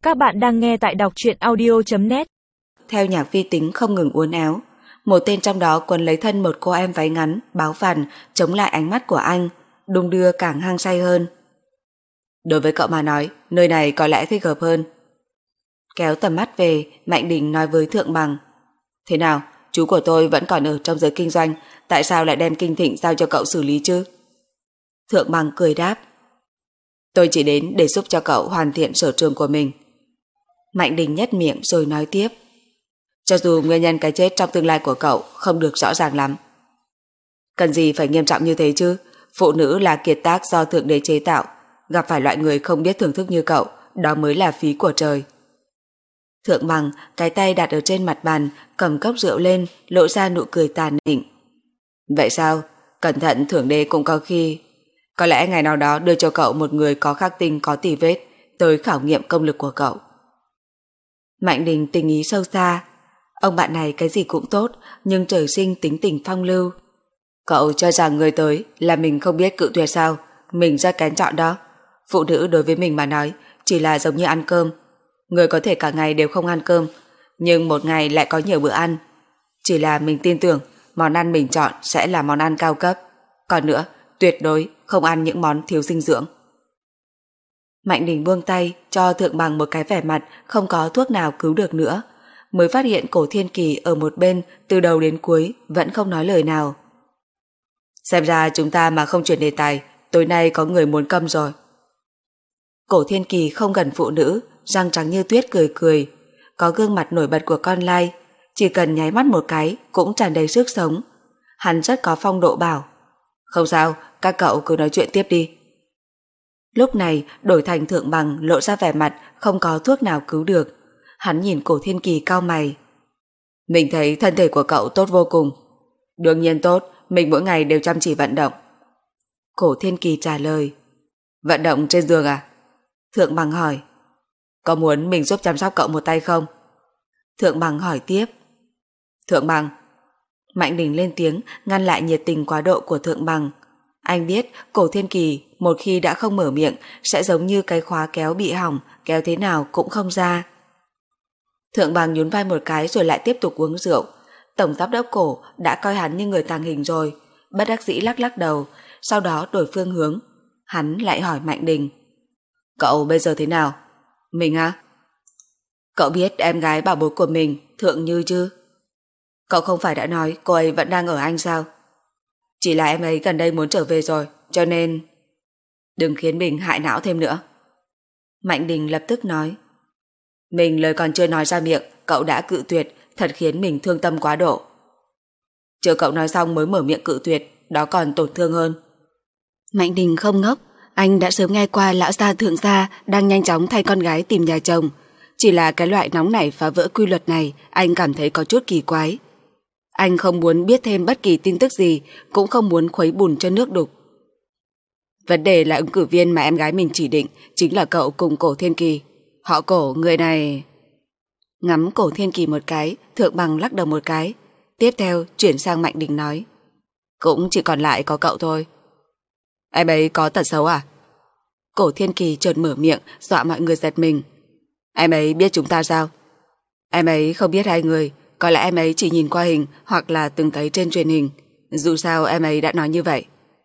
Các bạn đang nghe tại đọc truyện audio.net. Theo nhạc vi tính không ngừng uốn éo, một tên trong đó quấn lấy thân một cô em váy ngắn, báo phằn, chống lại ánh mắt của anh, đung đưa càng hăng say hơn. Đối với cậu mà nói, nơi này có lẽ thích hợp hơn. Kéo tầm mắt về, Mạnh Đình nói với Thượng Bằng. Thế nào, chú của tôi vẫn còn ở trong giới kinh doanh, tại sao lại đem Kinh Thịnh giao cho cậu xử lý chứ? Thượng Bằng cười đáp. Tôi chỉ đến để giúp cho cậu hoàn thiện sở trường của mình. Mạnh Đình nhếch miệng rồi nói tiếp. Cho dù nguyên nhân cái chết trong tương lai của cậu không được rõ ràng lắm. Cần gì phải nghiêm trọng như thế chứ? Phụ nữ là kiệt tác do Thượng Đế chế tạo, gặp phải loại người không biết thưởng thức như cậu, đó mới là phí của trời. Thượng Bằng cái tay đặt ở trên mặt bàn, cầm cốc rượu lên, lộ ra nụ cười tàn nhẫn. Vậy sao? Cẩn thận, Thượng Đế cũng có khi. Có lẽ ngày nào đó đưa cho cậu một người có khắc tinh có tì vết tới khảo nghiệm công lực của cậu. Mạnh Đình tình ý sâu xa. Ông bạn này cái gì cũng tốt, nhưng trời sinh tính tình phong lưu. Cậu cho rằng người tới là mình không biết cự tuyệt sao? Mình rất kén chọn đó. Phụ nữ đối với mình mà nói chỉ là giống như ăn cơm. Người có thể cả ngày đều không ăn cơm, nhưng một ngày lại có nhiều bữa ăn. Chỉ là mình tin tưởng món ăn mình chọn sẽ là món ăn cao cấp. Còn nữa, tuyệt đối không ăn những món thiếu dinh dưỡng. Mạnh Đình buông tay cho Thượng Bằng một cái vẻ mặt không có thuốc nào cứu được nữa, mới phát hiện Cổ Thiên Kỳ ở một bên từ đầu đến cuối vẫn không nói lời nào. Xem ra chúng ta mà không chuyển đề tài, tối nay có người muốn câm rồi. Cổ Thiên Kỳ không gần phụ nữ, răng trắng như tuyết cười cười, có gương mặt nổi bật của con lai, chỉ cần nháy mắt một cái cũng tràn đầy sức sống. Hắn rất có phong độ bảo. Không sao, các cậu cứ nói chuyện tiếp đi. Lúc này đổi thành Thượng Bằng lộ ra vẻ mặt không có thuốc nào cứu được. Hắn nhìn Cổ Thiên Kỳ cau mày. Mình thấy thân thể của cậu tốt vô cùng. Đương nhiên tốt, mình mỗi ngày đều chăm chỉ vận động. Cổ Thiên Kỳ trả lời. Vận động trên giường à? Thượng Bằng hỏi. Có muốn mình giúp chăm sóc cậu một tay không? Thượng Bằng hỏi tiếp. Thượng Bằng. Mạnh Đình lên tiếng ngăn lại nhiệt tình quá độ của Thượng Bằng. Anh biết Cổ Thiên Kỳ một khi đã không mở miệng sẽ giống như cái khóa kéo bị hỏng, kéo thế nào cũng không ra. Thượng Bằng nhún vai một cái rồi lại tiếp tục uống rượu. Tổng giám đốc Cổ đã coi hắn như người tàng hình rồi, bất đắc dĩ lắc lắc đầu, sau đó đổi phương hướng. Hắn lại hỏi Mạnh Đình. Cậu bây giờ thế nào? Mình á? Cậu biết em gái bảo bối của mình, Thượng Như chứ? Cậu không phải đã nói cô ấy vẫn đang ở Anh sao? Chỉ là em ấy gần đây muốn trở về rồi, cho nên... Đừng khiến mình hại não thêm nữa. Mạnh Đình lập tức nói. Mình lời còn chưa nói ra miệng, cậu đã cự tuyệt, thật khiến mình thương tâm quá độ. Chờ cậu nói xong mới mở miệng cự tuyệt, đó còn tổn thương hơn. Mạnh Đình không ngốc, anh đã sớm nghe qua lão gia Thượng gia đang nhanh chóng thay con gái tìm nhà chồng. Chỉ là cái loại nóng nảy phá vỡ quy luật này anh cảm thấy có chút kỳ quái. Anh không muốn biết thêm bất kỳ tin tức gì, cũng không muốn khuấy bùn cho nước đục. Vấn đề là ứng cử viên mà em gái mình chỉ định chính là cậu cùng Cổ Thiên Kỳ. Họ Cổ, người này... Ngắm Cổ Thiên Kỳ một cái, Thượng Bằng lắc đầu một cái. Tiếp theo chuyển sang Mạnh Đình nói. Cũng chỉ còn lại có cậu thôi. Em ấy có tật xấu à? Cổ Thiên Kỳ chợt mở miệng, dọa mọi người giật mình. Em ấy biết chúng ta sao? Em ấy không biết hai người, có lẽ em ấy chỉ nhìn qua hình hoặc là từng thấy trên truyền hình. Dù sao em ấy đã nói như vậy.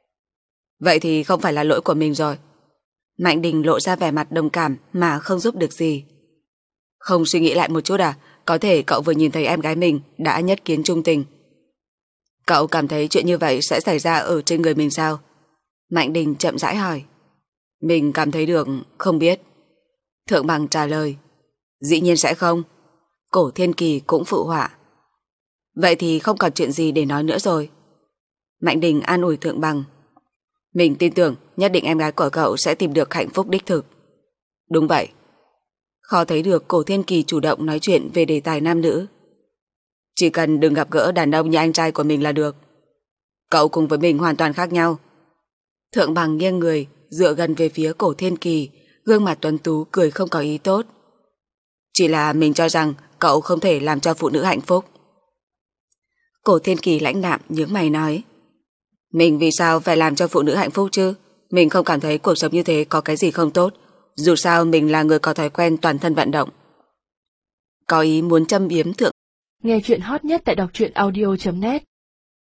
Vậy thì không phải là lỗi của mình rồi. Mạnh Đình lộ ra vẻ mặt đồng cảm mà không giúp được gì. Không suy nghĩ lại một chút à? Có thể cậu vừa nhìn thấy em gái mình đã nhất kiến trung tình. Cậu cảm thấy chuyện như vậy sẽ xảy ra ở trên người mình sao? Mạnh Đình chậm rãi hỏi. Mình cảm thấy được, không biết. Thượng Bằng trả lời. Dĩ nhiên sẽ không. Cổ Thiên Kỳ cũng phụ họa. Vậy thì không còn chuyện gì để nói nữa rồi. Mạnh Đình an ủi Thượng Bằng. Mình tin tưởng nhất định em gái của cậu sẽ tìm được hạnh phúc đích thực. Đúng vậy. Khó thấy được Cổ Thiên Kỳ chủ động nói chuyện về đề tài nam nữ. Chỉ cần đừng gặp gỡ đàn ông như anh trai của mình là được. Cậu cùng với mình hoàn toàn khác nhau. Thượng Bằng nghiêng người dựa gần về phía Cổ Thiên Kỳ, gương mặt tuấn tú cười không có ý tốt. Chỉ là mình cho rằng cậu không thể làm cho phụ nữ hạnh phúc. Cổ Thiên Kỳ lãnh đạm nhướng mày nói. Mình vì sao phải làm cho phụ nữ hạnh phúc chứ? Mình không cảm thấy cuộc sống như thế có cái gì không tốt. dù sao mình là người có thói quen toàn thân vận động. Có ý muốn châm biếm Thượng. Nghe chuyện hot nhất tại đọc truyện audio.net